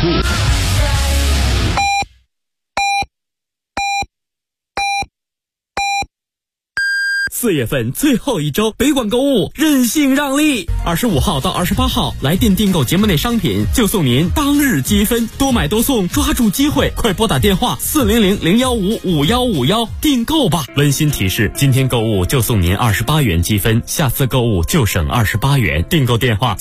4月份最后一周，北广购物任性让利，25号到28号来电订购节目内商品就送您当日积分，多买多送，抓住机会，快拨打电话400-015-5151订购吧。温馨提示，今天购物就送您28元积分，下次购物就省28元，订购电话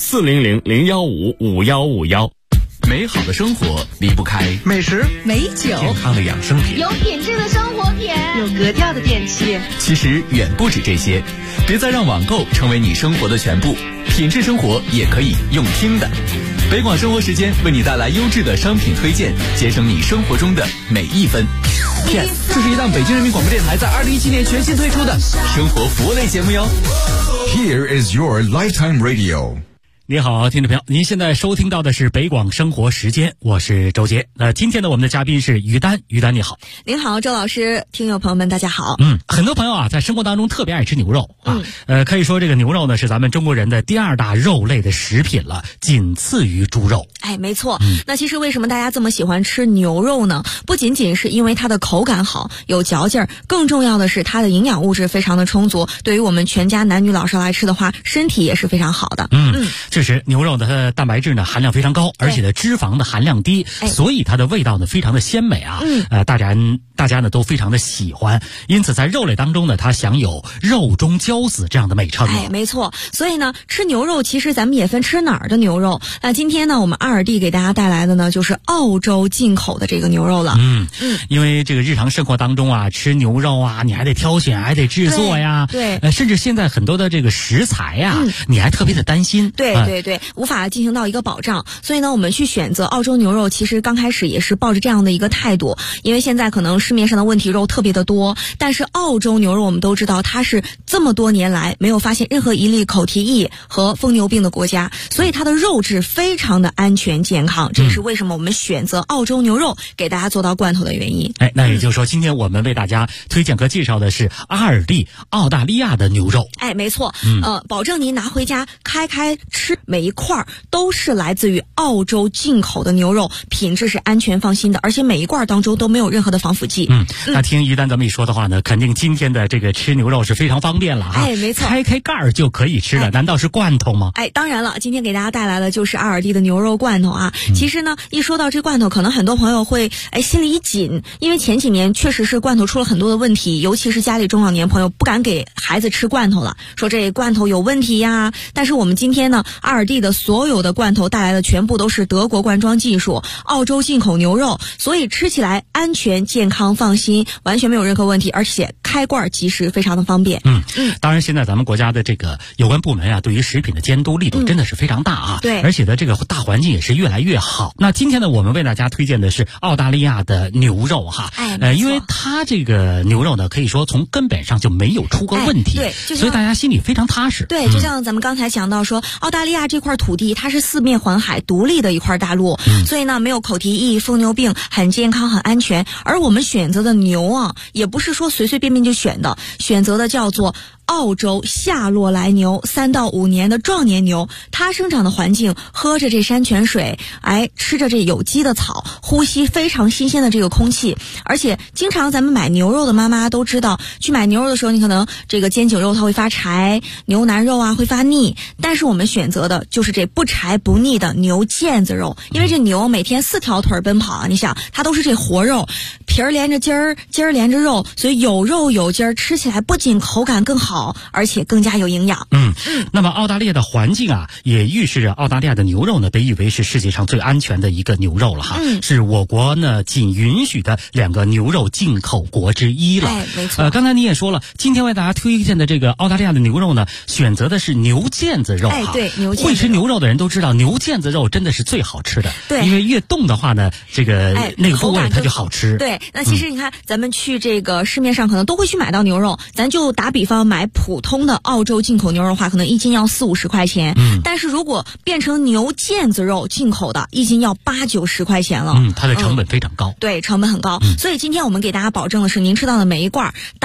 400-015-5151。 美好的生活离不开美食、 美酒、 健康的养生品， 有品质的生活品， 有格调的电器。 其实远不止这些，别再让网购成为你生活的全部，品质生活也可以用听的。北广生活时间为你带来优质的商品推荐，节省你生活中的每一分。Yes， 这是一档北京人民广播电台在2017年全新推出的生活服务类节目哟。 Here is your Lifetime Radio。 你好，听众朋友，您现在收听到的是北广生活时间，我是周杰。今天呢，我们的嘉宾是于丹，于丹你好。 您好，周老师，听友朋友们大家好。 很多朋友啊，在生活当中特别爱吃牛肉啊。可以说这个牛肉呢是咱们中国人的第2大肉类的食品了，仅次于猪肉。 哎，没错。那其实为什么大家这么喜欢吃牛肉呢？不仅仅是因为它的口感好，有嚼劲儿，更重要的是它的营养物质非常的充足，对于我们全家男女老少来吃的话，身体也是非常好的。 确实，牛肉的蛋白质呢含量非常高，而且呢脂肪的含量低，所以它的味道呢非常的鲜美啊。大家呢都非常的喜欢，因此在肉类当中呢，它享有肉中骄子这样的美称。 哎，没错。所以呢，吃牛肉其实咱们也分吃哪儿的牛肉。那今天呢，我们阿尔蒂给大家带来的呢，就是澳洲进口的这个牛肉了。 因为这个日常生活当中啊，吃牛肉啊，你还得挑选，还得制作呀。 对。 甚至现在很多的这个食材呀，你还特别的担心。 对。无法进行到一个保障，所以呢，我们去选择澳洲牛肉，其实刚开始也是抱着这样的一个态度，因为现在可能市面上的问题肉特别的多，但是澳洲牛肉我们都知道，它是这么多年来没有发现任何一例口蹄疫和疯牛病的国家，所以它的肉质非常的安全健康，这也是为什么我们选择澳洲牛肉给大家做到罐头的原因。 那也就是说，今天我们为大家推荐和介绍的是阿尔蒂澳大利亚的牛肉。 哎，没错。保证您拿回家开吃，每一块都是来自于澳洲进口的牛肉，品质是安全放心的，而且每一罐当中都没有任何的防腐剂。 那听于丹这么一说的话呢，肯定今天的这个吃牛肉是非常方便了哈。 哎，没错， 开盖儿就可以吃了。难道是罐头吗？ 哎，当然了，今天给大家带来的就是阿尔蒂的牛肉罐头啊。其实呢，一说到这罐头，可能很多朋友会心里一紧，因为前几年确实是罐头出了很多的问题，尤其是家里中老年朋友不敢给孩子吃罐头了，说这罐头有问题呀。但是我们今天呢，阿尔蒂的所有的罐头带来的全部都是德国罐装技术，澳洲进口牛肉，所以吃起来安全、健康、放心，完全没有任何问题，而且开罐即食，非常的方便。 当然现在咱们国家的这个有关部门啊，对于食品的监督力度真的是非常大啊。 对， 而且呢，这个大环境也是越来越好。那今天呢，我们为大家推荐的是澳大利亚的牛肉哈。因为它这个牛肉呢，可以说从根本上就没有出过问题。 对， 所以大家心里非常踏实。 对，就像咱们刚才讲到说，澳大利亚这块土地它是四面环海独立的一块大陆，所以呢没有口蹄疫、疯牛病，很健康很安全。而我们选择的牛啊，也不是说随随便便就选的，选择的叫做澳洲夏洛来牛，3到5年的壮年牛，它生长的环境，喝着这山泉水，吃着这有机的草，呼吸非常新鲜的这个空气。而且经常咱们买牛肉的妈妈都知道，去买牛肉的时候，你可能这个煎颈肉它会发柴，牛腩肉啊会发腻，但是我们选择的就是这不柴不腻的牛腱子肉，因为这牛每天4条腿奔跑啊，你想它都是这活肉，皮儿连着筋儿，筋儿连着肉，所以有肉有筋儿，吃起来不仅口感更好，而且更加有营养。 那么澳大利亚的环境啊，也预示着澳大利亚的牛肉呢，被誉为是世界上最安全的一个牛肉了哈。是我国呢仅允许的2个牛肉进口国之一了。 没错。 刚才你也说了，今天为大家推荐的这个澳大利亚的牛肉呢，选择的是牛腱子肉哈。 对，牛腱子肉。 会吃牛肉的人都知道，牛腱子肉真的是最好吃的。 对， 因为越冻的话呢，这个那个部位它就好吃。 对，那其实你看，咱们去这个市面上可能都会去买到牛肉，咱就打比方买普通的澳洲进口牛肉的话，可能1斤要40-50块钱。但是如果变成牛腱子肉进口的，1斤要80-90块钱了。 它的成本非常高。 对，成本很高。所以今天我们给大家保证的是，您吃到的每一罐，打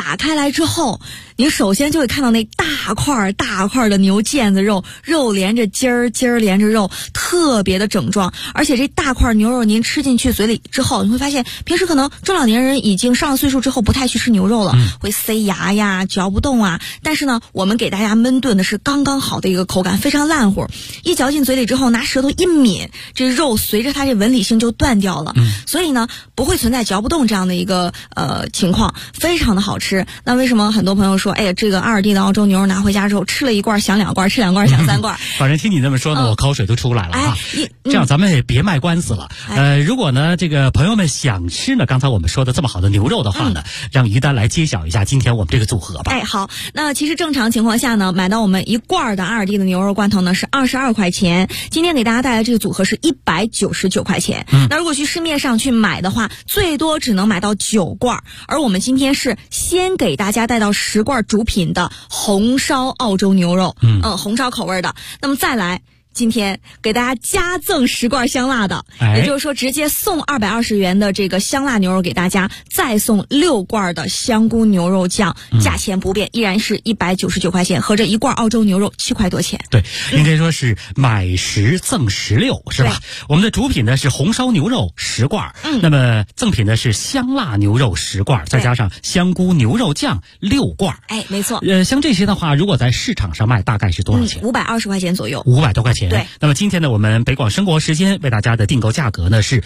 打开来之后，你首先就会看到那大块的牛腱子肉，肉连着筋儿连着肉，特别的整壮。而且这大块牛肉您吃进去嘴里之后，你会发现平时可能中老年人已经上了岁数之后不太去吃牛肉了，会塞牙呀，嚼不动啊。但是呢，我们给大家焖炖的是刚刚好的一个口感，非常烂乎，一嚼进嘴里之后，拿舌头一抿，这肉随着它这纹理性就断掉了，所以呢不会存在嚼不动这样的一个情况，非常的好吃。那为什么很多朋友说，哎呀，这个阿尔蒂的澳洲牛肉拿回家之后吃了一罐想2罐，吃2罐想3罐， 反正听你这么说呢，我口水都出来了啊。这样咱们也别卖官司了。如果呢这个朋友们想吃呢刚才我们说的这么好的牛肉的话呢，让于丹来揭晓一下今天我们这个组合吧。 好，那其实正常情况下呢，买到我们1罐的阿尔蒂的牛肉罐头呢是22块钱，今天给大家带来这个组合是199块钱。那如果去市面上去买的话，最多只能买到9罐，而我们今天是先给大家带到10罐主品的红烧澳洲牛肉，红烧口味的。那么再来，今天给大家加赠10罐香辣的，也就是说直接送220元的这个香辣牛肉给大家，再送6罐的香菇牛肉酱，价钱不变，依然是199块钱，合着1罐澳洲牛肉7块多钱。 对，应该说是买10赠16，是吧？我们的主品呢是红烧牛肉10罐，那么赠品呢是香辣牛肉10罐，再加上香菇牛肉酱6罐。 没错。 像这些的话，如果在市场上卖，大概是多少钱 ？520块钱左右。 500多块钱。 对， 那么今天呢，我们北广生活时间为大家的订购价格呢是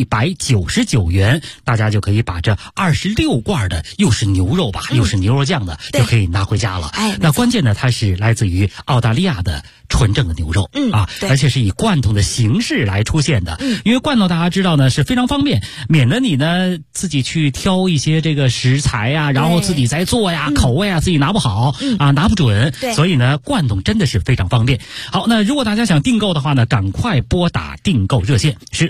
199元，大家就可以把这26罐的又是牛肉吧，又是牛肉酱的，就可以拿回家了。那关键呢，它是来自于澳大利亚的纯正的牛肉，而且是以罐头的形式来出现的。因为罐头大家知道呢是非常方便，免得你呢自己去挑一些这个食材呀，然后自己再做呀，口味啊自己拿不好拿不准，所以呢罐头真的是非常方便。好，那如果大家想订购的话呢，赶快拨打订购热线是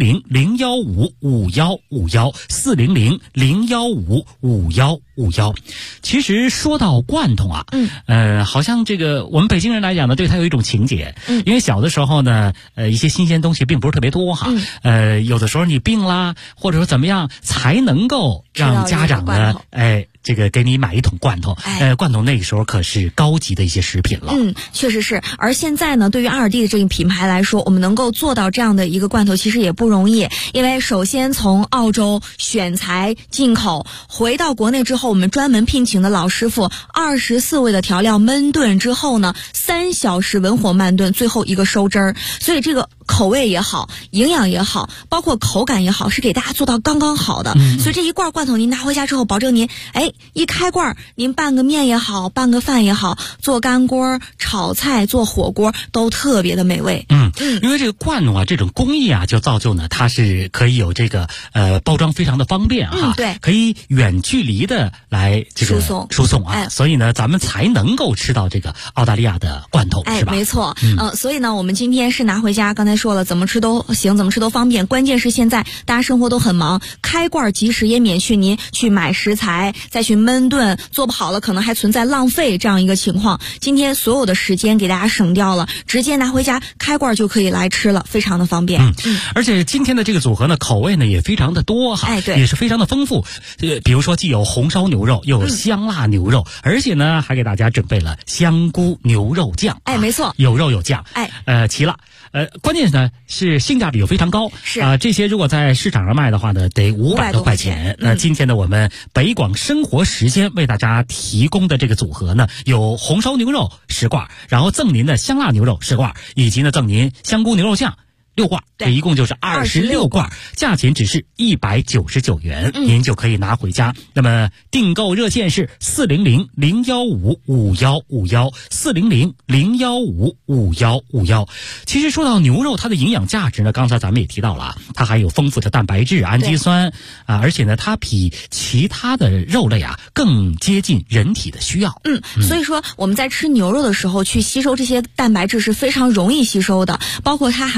400-015-5151，400-015-5151。其实说到罐头啊，好像这个我们北京人来讲呢，对它有一种情结，因为小的时候呢，一些新鲜东西并不是特别多哈，有的时候你病啦，或者说怎么样，才能够让家长呢，这个给你买一桶罐头，罐头那个时候可是高级的一些食品了。 确实是。而现在呢，对于阿尔蒂的这个品牌来说，我们能够做到这样的一个罐头，其实也不容易。因为首先从澳洲选材进口回到国内之后，我们专门聘请的老师傅，24味的调料焖炖之后呢，3小时文火慢炖，最后一个收汁儿。所以这个口味也好，营养也好，包括口感也好，是给大家做到刚刚好的。所以这一罐罐头您拿回家之后，保证您一开罐，您拌个面也好，拌个饭也好，做干锅、炒菜、做火锅都特别的美味。 因为这个罐头啊，这种工艺啊，就造就呢，它是可以有这个包装非常的方便哈， 对， 可以远距离的来这个输送啊，所以呢，咱们才能够吃到这个澳大利亚的罐头，是吧？ 没错。所以呢，我们今天是拿回家，刚才说了，怎么吃都行，怎么吃都方便。关键是现在大家生活都很忙，开罐即食，也免去您去买食材再去焖炖，做不好了可能还存在浪费这样一个情况。今天所有的时间给大家省掉了，直接拿回家开罐就可以来吃了，非常的方便。 而且今天的这个组合呢，口味呢也非常的多哈，也是非常的丰富。比如说既有红烧牛肉，又有香辣牛肉，而且呢还给大家准备了香菇牛肉酱。 没错， 有肉有酱。齐了。关键呢是性价比又非常高，是这些如果在市场上卖的话呢，得500多块钱。那今天呢，我们北广生活时间为大家提供的这个组合呢，有红烧牛肉10罐，然后赠您的香辣牛肉10罐，以及呢赠您香菇牛肉酱6罐，这一共就是26罐，价钱只是199元，您就可以拿回家。那么订购热线是400-015-5151，400-015-5151。其实说到牛肉，它的营养价值呢，刚才咱们也提到了，它还有丰富的蛋白质、氨基酸而且呢，它比其他的肉类更接近人体的需要。 所以说我们在吃牛肉的时候，去吸收这些蛋白质是非常容易吸收的，包括它含有非常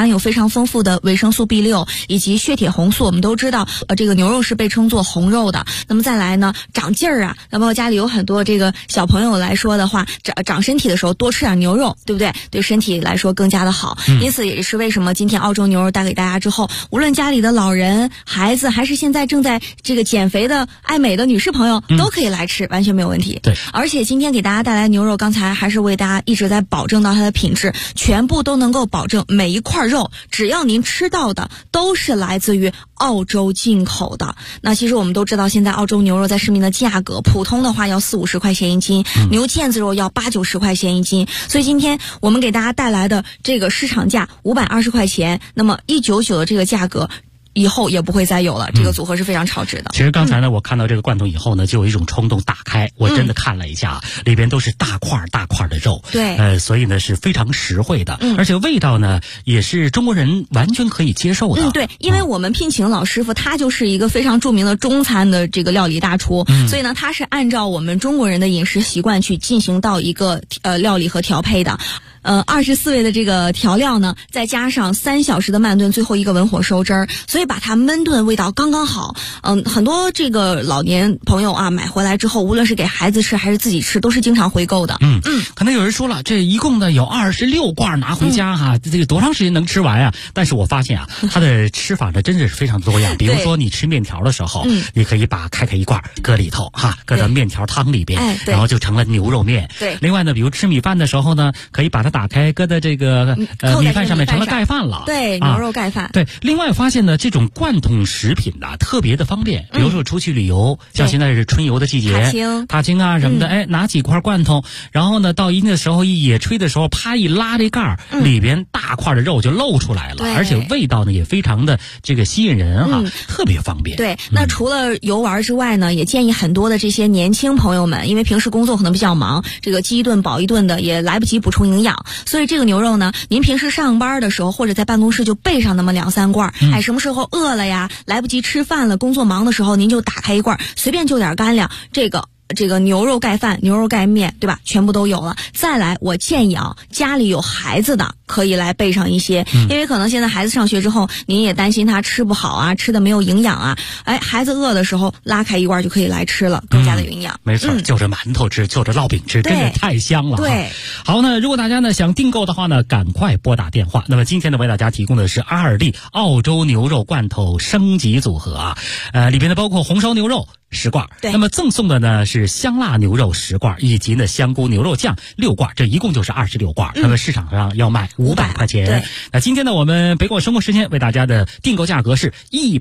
常丰富的维生素 B6 以及血铁红素。我们都知道，这个牛肉是被称作红肉的。那么再来呢，长劲儿啊，那么家里有很多这个小朋友来说的话，长身体的时候多吃点牛肉，对不对？对身体来说更加的好。因此也是为什么今天澳洲牛肉带给大家之后，无论家里的老人、孩子，还是现在正在这个减肥的爱美的女士朋友，都可以来吃，完全没有问题。 对， 而且今天给大家带来牛肉，刚才还是为大家一直在保证到它的品质，全部都能够保证每一块肉，只要您吃到的都是来自于澳洲进口的。那其实我们都知道，现在澳洲牛肉在市面的价格，普通的话要40-50块钱一斤，牛腱子肉要80-90块钱一斤。所以今天我们给大家带来的这个市场价520块钱，那么199的这个价格以后也不会再有了，这个组合是非常超值的。 其实刚才呢，我看到这个罐头以后呢，就有一种冲动打开，我真的看了一下，里边都是大块大块的肉， 对， 所以呢是非常实惠的，而且味道呢也是中国人完全可以接受的。 对，因为我们聘请老师傅，他就是一个非常著名的中餐的这个料理大厨，所以呢，他是按照我们中国人的饮食习惯去进行到一个料理和调配的。24味的这个调料呢，再加上3小时的慢炖，最后一个文火收汁儿，所以把它焖炖味道刚刚好。很多这个老年朋友啊，买回来之后，无论是给孩子吃还是自己吃，都是经常回购的。 可能有人说了，这一共呢有26罐拿回家哈，这个多长时间能吃完呀？但是我发现啊，它的吃法呢真的是非常多样。比如说你吃面条的时候，你可以把开一罐搁里头哈，搁到面条汤里边，然后就成了牛肉面。 对。 另外呢，比如吃米饭的时候呢，可以把它打开，搁在这个米饭上面，成了盖饭了。 对，牛肉盖饭。 对。另外发现呢，这种罐头食品啊特别的方便。比如说出去旅游，像现在是春游的季节，踏青啊什么的，拿几块罐头，然后呢到一定的时候一野炊的时候，啪一拉这盖儿，里边大块的肉就露出来了，而且味道呢也非常的这个吸引人哈，特别方便。 对，那除了游玩之外呢，也建议很多的这些年轻朋友们，因为平时工作可能比较忙，这个饥一顿饱一顿的也来不及补充营养，所以这个牛肉呢，您平时上班的时候或者在办公室就备上那么2-3罐，什么时候饿了呀，来不及吃饭了，工作忙的时候您就打开一罐，随便就点干粮，这个牛肉盖饭、牛肉盖面，对吧？全部都有了。再来，我建议啊，家里有孩子的可以来备上一些，因为可能现在孩子上学之后，您也担心他吃不好啊，吃的没有营养啊。孩子饿的时候拉开一罐就可以来吃了，更加的营养。 没错，就着馒头吃，就着烙饼吃，真的太香了。 对， 好呢，如果大家呢想订购的话呢，赶快拨打电话。那么今天呢为大家提供的是2D澳洲牛肉罐头升级组合啊，里边呢包括红烧牛肉10罐，那么赠送的呢是香辣牛肉10罐，以及呢香菇牛肉酱6罐，这一共就是26罐。那么市场上要卖500块钱。那今天呢我们北广生活时间为大家的订购价格是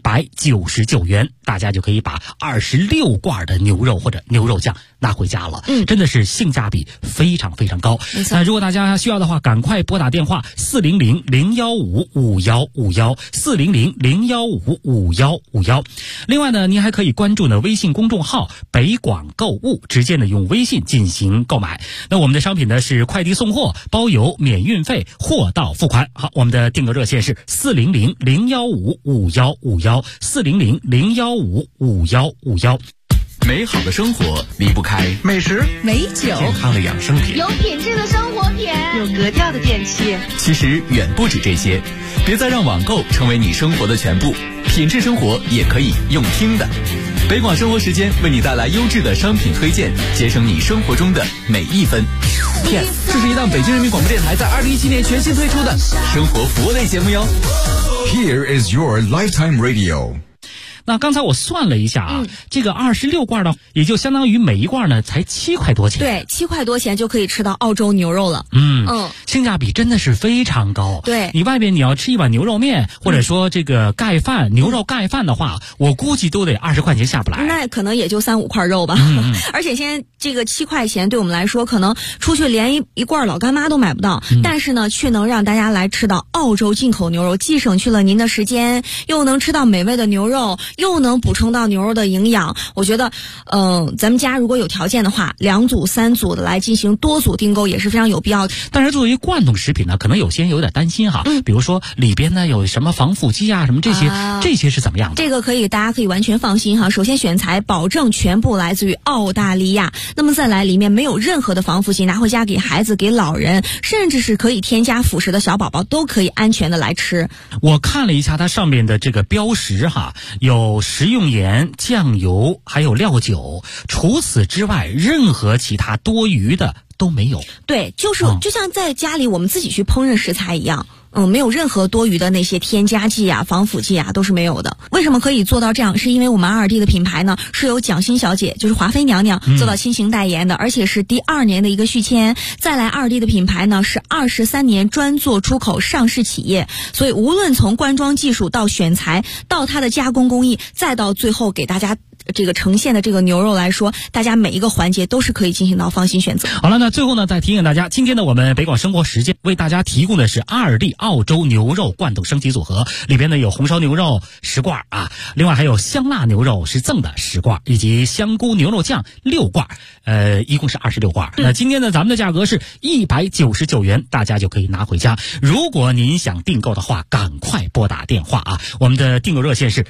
199元，大家就可以把26罐的牛肉或者牛肉酱拿回家了。真的是性价比非常非常高。那如果大家需要的话，赶快拨打电话400-015-5151 400-015-5151。另外呢，您还可以关注呢微信公众号北广购物，直接呢用微信进行购买。那我们的商品呢是快递送货，包邮免运费，货到付款。好，我们的订购热线是400-015-5151 400-015-5151。 美好的生活离不开美食、 美酒、 健康的养生品， 有品质的生活品， 有格调的电器。 其实远不止这些，别再让网购成为你生活的全部，品质生活也可以用听的。北广生活时间为你带来优质的商品推荐，节省你生活中的每一分。这是一档北京人民广播电台在2017年全新推出的生活服务类节目哟。 Here is your lifetime radio。 那刚才我算了一下啊，这个26罐呢，也就相当于每一罐呢才7块多钱。 对，7块多钱就可以吃到澳洲牛肉了。 性价比真的是非常高。 对， 你外边你要吃一碗牛肉面，或者说这个盖饭、牛肉盖饭的话，我估计都得20块钱下不来。 那可能也就3-5块肉吧。而且现在这个7块钱对我们来说，可能出去连一罐老干妈都买不到，但是呢，却能让大家来吃到澳洲进口牛肉，既省去了您的时间，又能吃到美味的牛肉， 又能补充到牛肉的营养。我觉得，咱们家如果有条件的话，2组、3组的来进行多组订购也是非常有必要的。 但是作为罐头食品呢，可能有些人有点担心哈，比如说里边呢有什么防腐剂啊，什么这些是怎么样的？ 这个大家可以完全放心哈。首先选材保证全部来自于澳大利亚，那么再来里面没有任何的防腐剂，拿回家给孩子、给老人，甚至是可以添加辅食的小宝宝都可以安全的来吃。 我看了一下它上面的这个标识哈，有食用盐、酱油还有料酒，除此之外任何其他多余的都没有。 对，就像在家里我们自己去烹饪食材一样，没有任何多余的那些添加剂啊、防腐剂啊，都是没有的。为什么可以做到这样？是因为我们2D 的品牌呢，是由蒋欣小姐，就是华妃娘娘做到亲情代言的，而且是第2年的一个续签。再来2D 的品牌呢，是23年专做出口上市企业，所以无论从灌装技术到选材，到它的加工工艺，再到最后给大家这个呈现的这个牛肉来说，大家每一个环节都是可以进行到放心选择。 好了，那最后呢，再提醒大家，今天呢，我们北广生活时间为大家提供的是2D澳洲牛肉罐头升级组合，里边呢有红烧牛肉10罐啊，另外还有香辣牛肉是赠的10罐，以及香菇牛肉酱6罐，一共是26罐。那今天呢，咱们的价格是199元，大家就可以拿回家。如果您想订购的话，赶快拨打电话啊，我们的订购热线是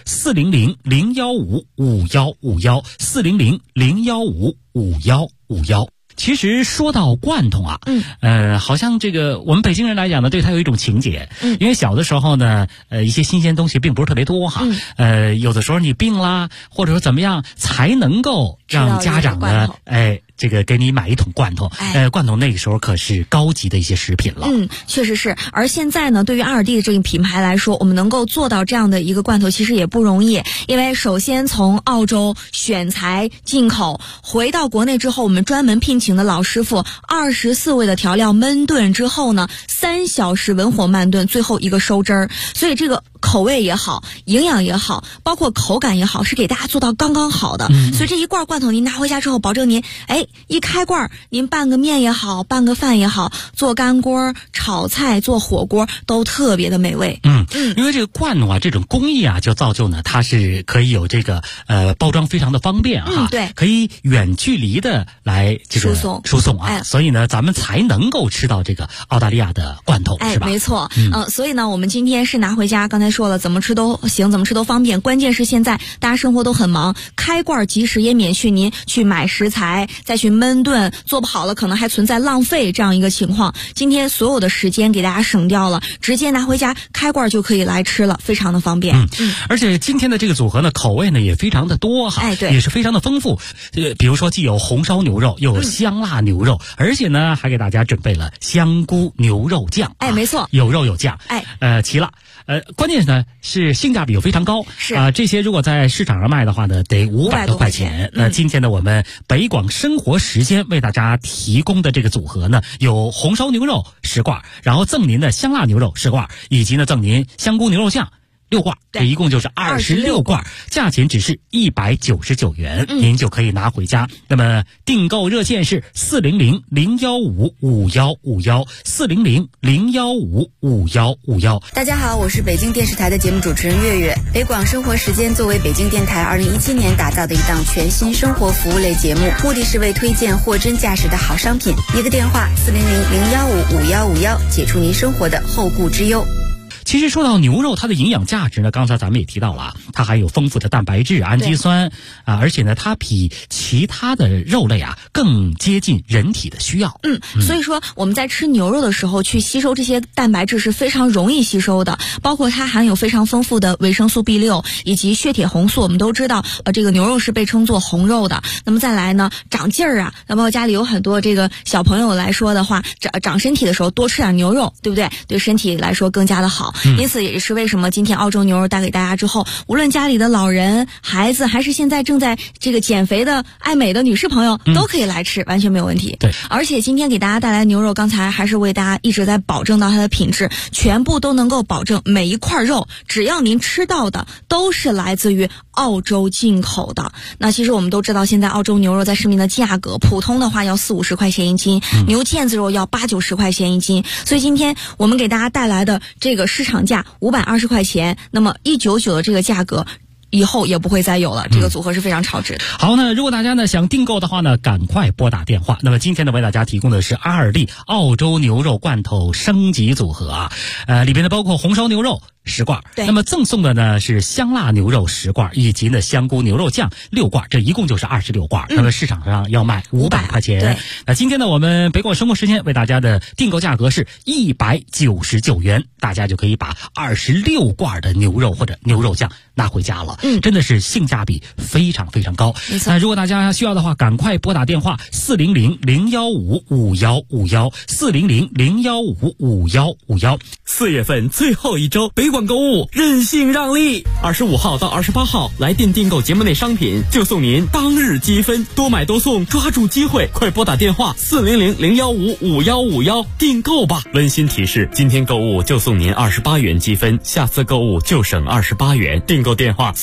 400-015-5151，400-015-5151。其实说到罐头啊，好像这个我们北京人来讲呢，对它有一种情结，因为小的时候呢，一些新鲜东西并不是特别多哈，有的时候你病啦，或者说怎么样，才能够让家长呢，这个给你买一桶罐头，罐头那个时候可是高级的一些食品了。 确实是。而现在呢，对于2D的这个品牌来说，我们能够做到这样的一个罐头，其实也不容易。因为首先从澳洲选材进口，回到国内之后，我们专门聘请的老师傅，24味的调料焖炖之后呢，3小时文火慢炖，最后一个收汁儿。所以这个口味也好，营养也好，包括口感也好，是给大家做到刚刚好的。所以这一罐罐头您拿回家之后，保证您一开罐，您拌个面也好，拌个饭也好，做干锅、炒菜、做火锅都特别的美味。 因为这个罐头啊，这种工艺啊，就造就呢，它是可以有这个包装非常的方便哈， 对， 可以远距离的来这个输送啊，所以呢，咱们才能够吃到这个澳大利亚的罐头，是吧？ 没错。所以呢，我们今天是拿回家，刚才说了，怎么吃都行，怎么吃都方便。关键是现在大家生活都很忙，开罐即食也免去您去买食材，再去焖炖，做不好了可能还存在浪费这样一个情况。今天所有的时间给大家省掉了，直接拿回家开罐就可以来吃了，非常的方便。 而且今天的这个组合呢，口味呢也非常的多哈， 对， 也是非常的丰富。比如说既有红烧牛肉，又有香辣牛肉，而且呢还给大家准备了香菇牛肉酱。 没错， 有肉有酱。齐了。关键呢是性价比又非常高， 是这些如果在市场上卖的话呢，得500多块钱。今天呢，我们北广生活时间为大家提供的这个组合呢，有红烧牛肉10罐，然后赠您的香辣牛肉10罐，以及呢赠您香菇牛肉酱6罐，这一共就是26罐，价钱只是199元，您就可以拿回家。那么订购热线是400-015-5151，400-015-5151。 大家好，我是北京电视台的节目主持人月月。北广生活时间作为北京电台2017年打造的一档全新生活服务类节目，目的是为推荐货真价实的好商品。一个电话400-015-5151，解除您生活的后顾之忧。 其实说到牛肉，它的营养价值呢，刚才咱们也提到了啊，它含有丰富的蛋白质、氨基酸啊，而且呢，它比其他的肉类啊更接近人体的需要。 所以说我们在吃牛肉的时候，去吸收这些蛋白质是非常容易吸收的，包括它含有非常丰富的维生素 B6以及血铁红素。我们都知道，这个牛肉是被称作红肉的。那么再来呢，长劲儿啊，那么家里有很多这个小朋友来说的话，长身体的时候多吃点牛肉，对不对？对身体来说更加的好。因此也是为什么今天澳洲牛肉带给大家之后，无论家里的老人、孩子，还是现在正在这个减肥的爱美的女士朋友，都可以来吃，完全没有问题。 对， 而且今天给大家带来牛肉，刚才还是为大家一直在保证到它的品质，全部都能够保证每一块肉，只要您吃到的都是来自于澳洲进口的。那其实我们都知道，现在澳洲牛肉在市面的价格，普通的话要40-50块钱一斤，牛腱子肉要80-90块钱一斤。所以今天我们给大家带来的这个市场价520块钱，那么199的这个价格， 以后也不会再有了。这个组合是非常超值的。 好，那如果大家呢想订购的话呢，赶快拨打电话。那么今天呢为大家提供的是阿尔利澳洲牛肉罐头升级组合啊，里边呢包括红烧牛肉10罐，那么赠送的呢是香辣牛肉10罐，以及呢香菇牛肉酱6罐，这一共就是26罐。那么市场上要卖500块钱。 对， 那今天呢我们北广生活时间为大家的订购价格是199元，大家就可以把26罐的牛肉或者牛肉酱拿回家了。真的是性价比非常非常高。那如果大家需要的话，赶快拨打电话400-015-5151，400-015-5151。 4月份最后一周，北广购物任性让利，25号到28号来电订购节目内商品，就送您当日积分，多买多送，抓住机会，快拨打电话400-015-5151订购吧。温馨提示：今天购物就送您28元积分，下次购物就省28元。订购电话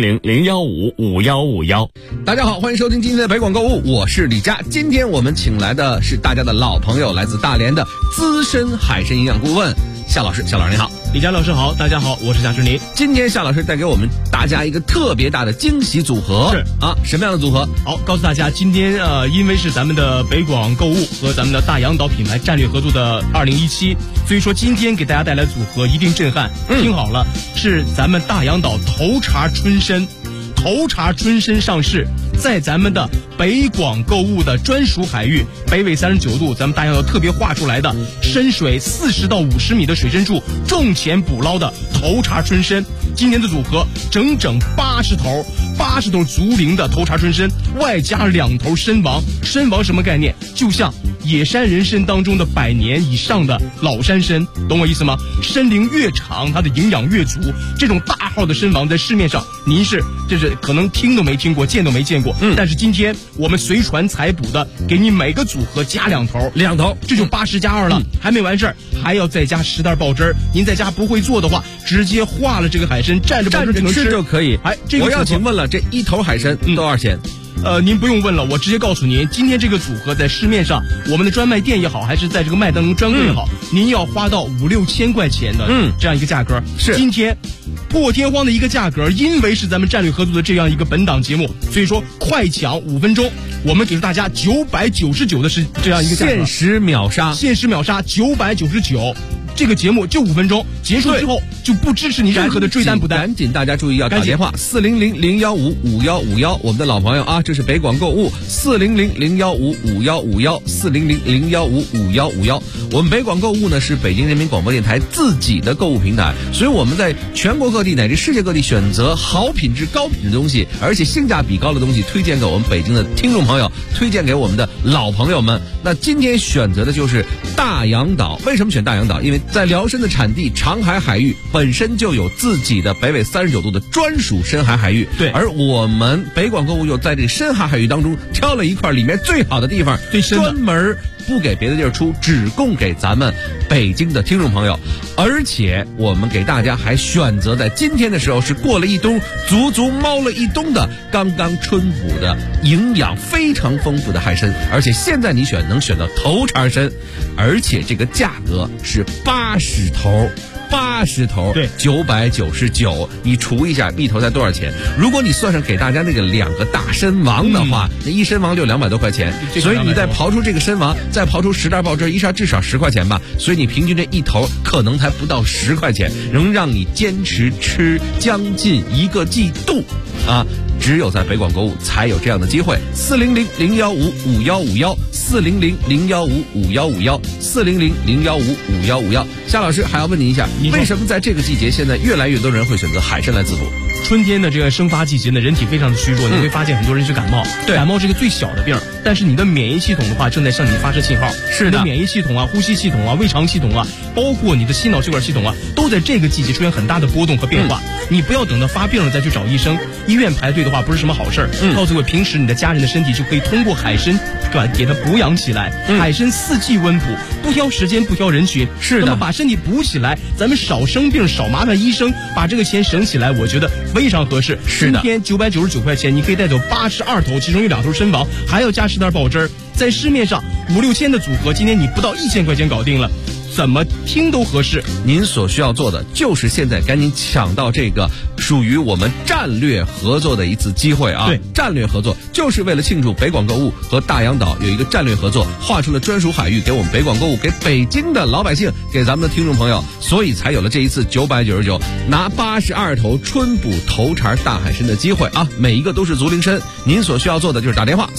400-015-5151。 大家好，欢迎收听今天的北广购物，我是李佳。今天我们请来的是大家的老朋友，来自大连的资深海参营养顾问夏老师。夏老师你好。 李佳老师好，大家好，我是夏志宁。 今天夏老师带给我们大家一个特别大的惊喜组合。 是啊，什么样的组合？ 好，告诉大家，今天因为是咱们的北广购物和咱们的大洋岛品牌战略合作的2017，所以说今天给大家带来组合一定震撼。听好了，是咱们大洋岛头茶春参。头茶春参上市，在咱们的北广购物的专属海域，北纬39度，咱们大洋岛特别画出来的深水40到50米的水深处重潜捕捞的头茶春参。今年的组合整整80头足龄的头茶春参，外加2头参王。参王什么概念？就像野山人参当中的100年以上的老山参，懂我意思吗？参龄越长，它的营养越足。这种大号的参王在市面上您就是可能听都没听过，见都没见过。但是今天我们随船采捕的，给你每个组合加2头，这就80加2了。还没完事儿，还要再加10袋爆汁儿。您在家不会做的话，直接化了这个海参，蘸着爆汁就能吃就可以。这个我要请问了，这1头海参多少钱？ 您不用问了，我直接告诉您，今天这个组合在市面上，我们的专卖店也好，还是在这个麦当劳专柜也好，您要花到5-6千块钱的这样一个价格。 是今天破天荒的一个价格，因为是咱们战略合作的这样一个本档节目，所以说快抢5分钟，我们给出大家999的是这样一个价格， 限时秒杀 999。这个节目就5分钟，结束之后就不支持你任何的追单补单。 赶紧大家注意要打电话400-015-5151，我们的老朋友啊，这是北广购物400-015-5151，400-015-5151。我们北广购物呢是北京人民广播电台自己的购物平台，所以我们在全国各地乃至世界各地选择好品质高品质的东西，而且性价比高的东西，推荐给我们北京的听众朋友，推荐给我们的老朋友们。那今天选择的就是大洋岛。为什么选大洋岛？因为在辽参的产地长海海域本身就有自己的北纬39度的专属深海海域， 对， 而我们北广购物又在这深海海域当中挑了一块里面最好的地方，专门不给别的地儿出，只供给咱们北京的听众朋友。而且我们给大家还选择在今天的时候是过了一冬，足足猫了一冬的刚刚春捕的营养非常丰富的海参，而且现在你能选到头茬参，而且这个价格是80头，对，999，你除一下一头才多少钱？如果你算上给大家那个2个大参王的话，那一参王就200多块钱，所以你再刨出这个参王，再刨出10袋爆汁，一下至少10块钱吧。所以你平均这一头可能才不到10块钱，能让你坚持吃将近1个季度啊！只有在北广购物才有这样的机会。400-015-5151，400-015-5151，400-015-5151。夏老师还要问您一下，为什么在这个季节现在越来越多人会选择海参来自补？ 春天的这个生发季节呢，人体非常的虚弱，你会发现很多人是感冒。对，感冒是一个最小的病，但是你的免疫系统的话正在向你发射信号。是的，你的免疫系统啊、呼吸系统啊、胃肠系统啊，包括你的心脑血管系统啊，都在这个季节出现很大的波动和变化。你不要等到发病了再去找医生，医院排队的话不是什么好事儿。告诉我，平时你的家人的身体就可以通过海参给它补养起来。海参4季温补，不挑时间，不挑人群。是的，那么把身体补起来，咱们少生病，少麻烦医生，把这个钱省起来，我觉得非常合适。是的，今天999块钱，你可以带走82头，其中有2头参王，还要加10袋爆汁儿。在市面上5-6千的组合，今天你不到1000块钱搞定了。 怎么听都合适。 您所需要做的就是现在赶紧抢到这个属于我们战略合作的一次机会啊！ 对， 战略合作就是为了庆祝北广购物和大洋岛有一个战略合作，划出了专属海域给我们北广购物，给北京的老百姓，给咱们的听众朋友，所以才有了这一次999拿82头春捕头茬大海参的机会啊！每一个都是足龄参，您所需要做的就是打电话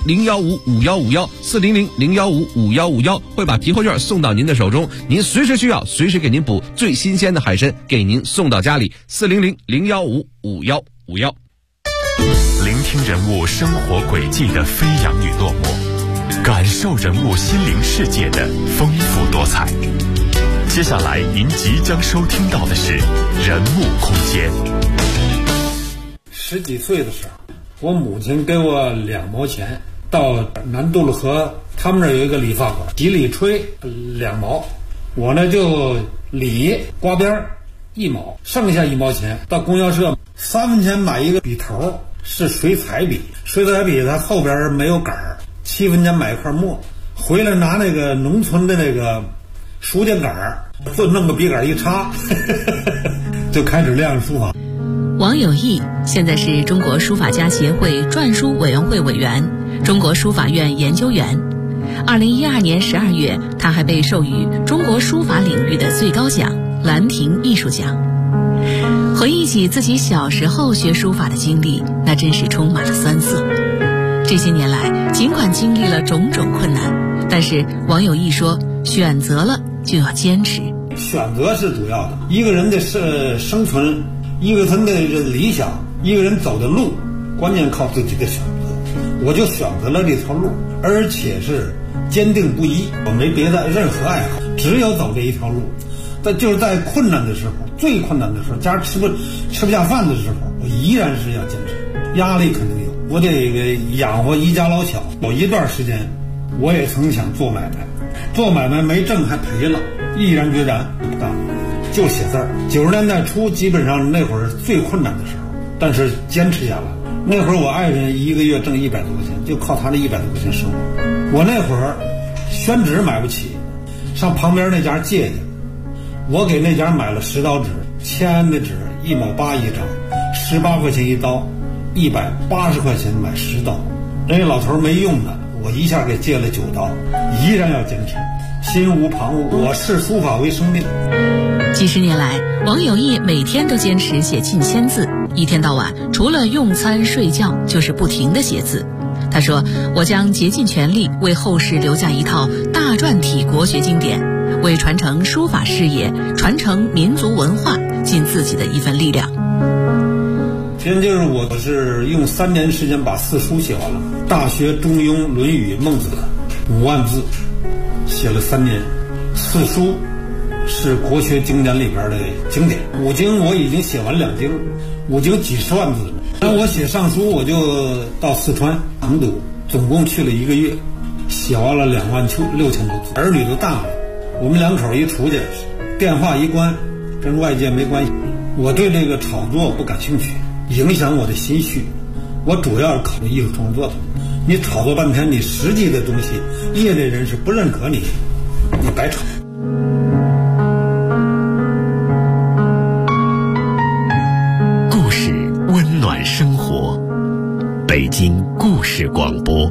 400-015-5151，400-015-5151，会把提货券送到您的手中，您随时需要随时给您捕最新鲜的海参，给您送到家里，400-015-5151。 聆听人物生活轨迹的飞扬与落寞，感受人物心灵世界的丰富多彩。接下来您即将收听到的是人物空间。 10几岁的时候，我母亲给我2毛钱，到南杜勒河，他们那儿有一个理发馆，几里吹2毛，我呢就理刮边1毛，剩下1毛钱到供销社3分钱买一个笔头，是水彩笔，水彩笔它后边没有杆儿，7分钱买一块墨，回来拿那个农村的那个书架杆儿，就弄个笔杆一插就开始练书法。 王有义现在是中国书法家协会篆书委员会委员、中国书法院研究员。2012年12月，他还被授予中国书法领域的最高奖兰亭艺术奖。回忆起自己小时候学书法的经历，那真是充满了酸涩。这些年来，尽管经历了种种困难，但是王有义说，选择了就要坚持。 选择是主要的，一个人的生存，一个人的理想，一个人走的路，关键靠自己的选择。我就选择了这条路，而且是坚定不移，我没别的任何爱好，只有走这一条路。但就是在困难的时候，最困难的时候，家吃不下饭的时候，我依然是要坚持。压力肯定有，我得养活一家老小。有一段时间，我也曾想做买卖，做买卖没挣还赔了，毅然决然不干，就写字儿。90年代初，基本上那会儿最困难的时候，但是坚持下来。那会儿我爱人一个月挣100多块钱，就靠他这100多块钱生活。我那会儿宣纸买不起，上旁边那家借去，我给那家买了10刀纸，签的纸1毛8一张，18块钱一刀，180块钱买10刀。人家老头没用的，我一下给借了9刀，依然要坚持，心无旁骛。我视书法为生命。 几十年来，王有义每天都坚持写近1000字，一天到晚除了用餐睡觉就是不停地写字。他说，我将竭尽全力为后世留下一套大篆体国学经典，为传承书法事业、传承民族文化尽自己的一份力量。 现就是我是用3年时间把4书写完了，《大学》《中庸》《论语》《孟子》5万字，写了3年。4书是国学经典里边的经典，5经我已经写完2经，5经几十万字。那我写上书，我就到四川成都，总共去了1个月，写完了26000多字。儿女都大了，我们2口一出去，电话一关，跟外界没关系。我对这个炒作不感兴趣，影响我的心绪。我主要是考虑艺术创作的。你炒作半天，你实际的东西，业内人士不认可你，你白炒。 故事温暖生活，北京故事广播。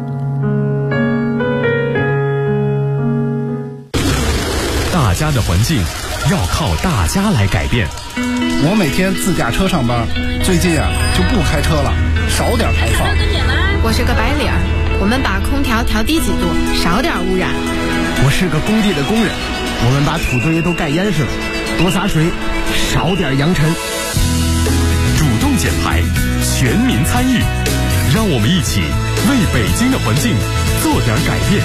大家的环境要靠大家来改变。 我每天自驾车上班，最近就不开车了，少点排放。 我是个白领，我们把空调调低几度，少点污染。 我是个工地的工人，我们把土堆都盖严实了，多洒水，少点扬尘。 主动减排，全民参与，让我们一起为北京的环境做点改变。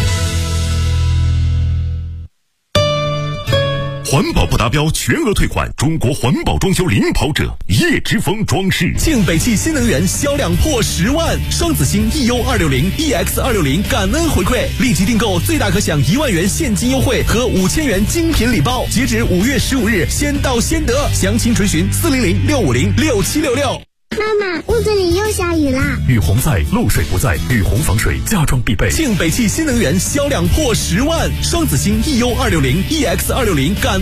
环保不达标全额退款，中国环保装修领跑者叶之峰装饰。 庆北汽新能源销量破10万，双子星 EU260、EX260 感恩回馈，立即订购最大可享1万元现金优惠和5000元精品礼包，截止5月15日，先到先得。详情垂询400-650-6766。 妈妈，屋子里又下雨啦！ 雨洪在，露水不在，雨洪防水家装必备。 庆北汽新能源销量破10万，双子星 EU260、EX260感